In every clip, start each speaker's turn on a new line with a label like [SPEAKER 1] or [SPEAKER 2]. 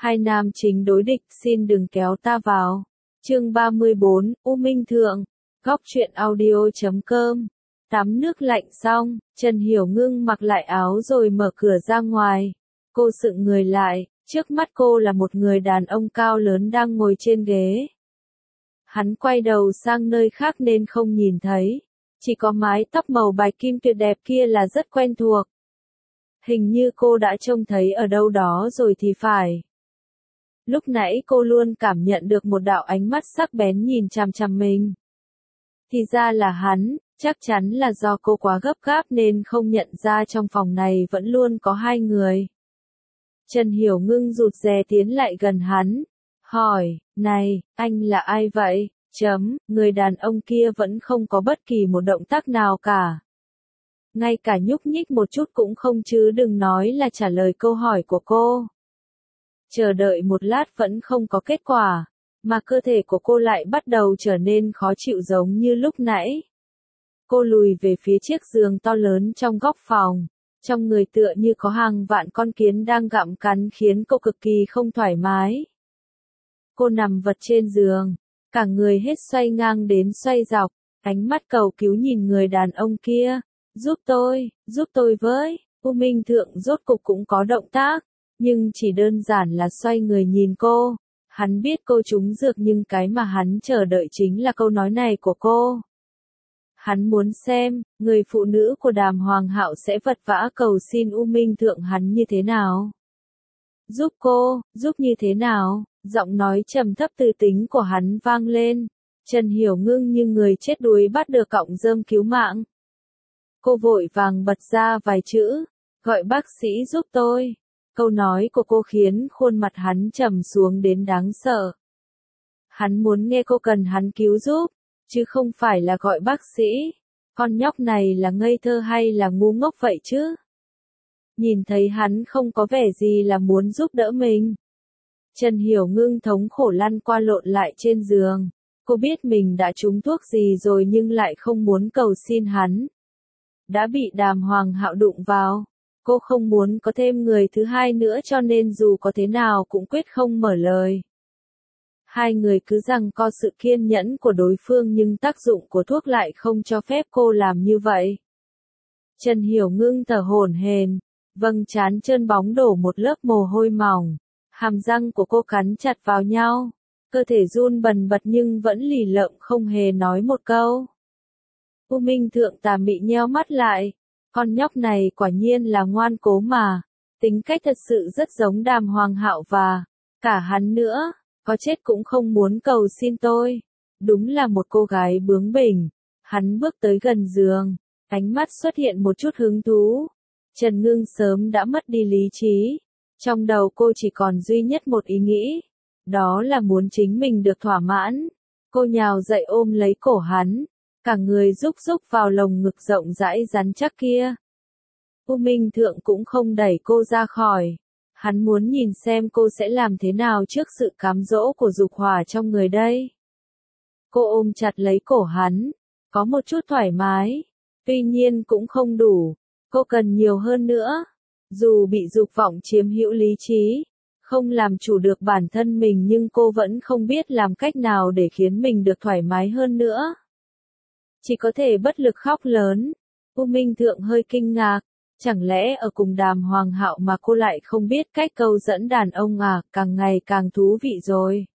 [SPEAKER 1] Hai nam chính đối địch, xin đừng kéo ta vào. Chương 34, U Minh Thượng. Góc truyện audio.com. Tắm nước lạnh xong, Trần Hiểu Ngưng mặc lại áo rồi mở cửa ra ngoài. Cô sững người lại, trước mắt cô là một người đàn ông cao lớn đang ngồi trên ghế. Hắn quay đầu sang nơi khác nên không nhìn thấy, chỉ có mái tóc màu bạch kim tuyệt đẹp kia là rất quen thuộc. Hình như cô đã trông thấy ở đâu đó rồi thì phải. Lúc nãy cô luôn cảm nhận được một đạo ánh mắt sắc bén nhìn chằm chằm mình. Thì ra là hắn, chắc chắn là do cô quá gấp gáp nên không nhận ra trong phòng này vẫn luôn có hai người. Trần Hiểu Ngưng rụt rè tiến lại gần hắn, hỏi, này, anh là ai vậy? Người đàn ông kia vẫn không có bất kỳ một động tác nào cả. Ngay cả nhúc nhích một chút cũng không chứ đừng nói là trả lời câu hỏi của cô. Chờ đợi một lát vẫn không có kết quả, mà cơ thể của cô lại bắt đầu trở nên khó chịu giống như lúc nãy. Cô lùi về phía chiếc giường to lớn trong góc phòng, trong người tựa như có hàng vạn con kiến đang gặm cắn khiến cô cực kỳ không thoải mái. Cô nằm vật trên giường, cả người hết xoay ngang đến xoay dọc, ánh mắt cầu cứu nhìn người đàn ông kia, giúp tôi với. U Minh Thượng rốt cục cũng có động tác, nhưng chỉ đơn giản là xoay người nhìn cô. Hắn biết cô trúng dược nhưng cái mà hắn chờ đợi chính là câu nói này của cô. Hắn muốn xem, người phụ nữ của Đàm Hoàng Hạo sẽ vật vã cầu xin U Minh Thượng hắn như thế nào. Giúp cô, giúp như thế nào? Giọng nói trầm thấp từ tính của hắn vang lên. Trần Hiểu Ngưng như người chết đuối bắt được cọng rơm cứu mạng. Cô vội vàng bật ra vài chữ, gọi bác sĩ giúp tôi. Câu nói của cô khiến khuôn mặt hắn trầm xuống đến đáng sợ. Hắn muốn nghe cô cần hắn cứu giúp, chứ không phải là gọi bác sĩ. Con nhóc này là ngây thơ hay là ngu ngốc vậy chứ? Nhìn thấy hắn không có vẻ gì là muốn giúp đỡ mình. Trần Hiểu Ngưng thống khổ lăn qua lộn lại trên giường. Cô biết mình đã trúng thuốc gì rồi nhưng lại không muốn cầu xin hắn. Đã bị Đàm Hoàng Hạo đụng vào. Cô không muốn có thêm người thứ hai nữa cho nên dù có thế nào cũng quyết không mở lời. Hai người cứ giằng co sự kiên nhẫn của đối phương nhưng tác dụng của thuốc lại không cho phép cô làm như vậy. Trần Hiểu Ngưng thở hổn hển, vầng trán trơn bóng đổ một lớp mồ hôi mỏng, hàm răng của cô cắn chặt vào nhau, cơ thể run bần bật nhưng vẫn lì lợm không hề nói một câu. U Minh Thượng tà mị nheo mắt lại, con nhóc này quả nhiên là ngoan cố mà, tính cách thật sự rất giống Đàm Hoàng Hạo và cả hắn nữa, có chết cũng không muốn cầu xin tôi. Đúng là một cô gái bướng bỉnh. Hắn bước tới gần giường, ánh mắt xuất hiện một chút hứng thú. Trần Ngưng sớm đã mất đi lý trí. Trong đầu cô chỉ còn duy nhất một ý nghĩ, đó là muốn chính mình được thỏa mãn. Cô nhào dậy ôm lấy cổ hắn, cả người rúc vào lồng ngực rộng rãi rắn chắc kia. U Minh Thượng cũng không đẩy cô ra khỏi. Hắn muốn nhìn xem cô sẽ làm thế nào trước sự cám dỗ của dục hỏa trong người đây. Cô ôm chặt lấy cổ hắn, có một chút thoải mái, tuy nhiên cũng không đủ, cô cần nhiều hơn nữa. Dù bị dục vọng chiếm hữu lý trí, không làm chủ được bản thân mình nhưng cô vẫn không biết làm cách nào để khiến mình được thoải mái hơn nữa. Chỉ có thể bất lực khóc lớn. U Minh Thượng hơi kinh ngạc. Chẳng lẽ ở cùng Đàm Hoàng Hạo mà cô lại không biết cách câu dẫn đàn ông à, càng ngày càng thú vị rồi.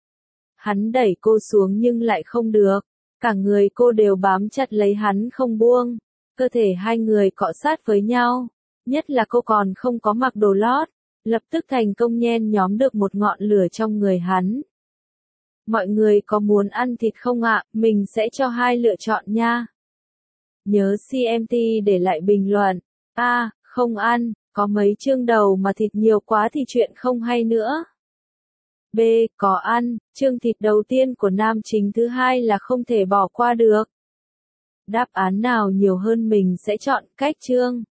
[SPEAKER 1] Hắn đẩy cô xuống nhưng lại không được, cả người cô đều bám chặt lấy hắn không buông, cơ thể hai người cọ sát với nhau, nhất là cô còn không có mặc đồ lót, lập tức thành công nhen nhóm được một ngọn lửa trong người hắn. Mọi người có muốn ăn thịt không ạ? Mình sẽ cho hai lựa chọn nha. Nhớ CMT để lại bình luận. A, không ăn, có mấy chương đầu mà thịt nhiều quá thì chuyện không hay nữa. B, có ăn, chương thịt đầu tiên của nam chính thứ hai là không thể bỏ qua được. Đáp án nào nhiều hơn mình sẽ chọn cách chương.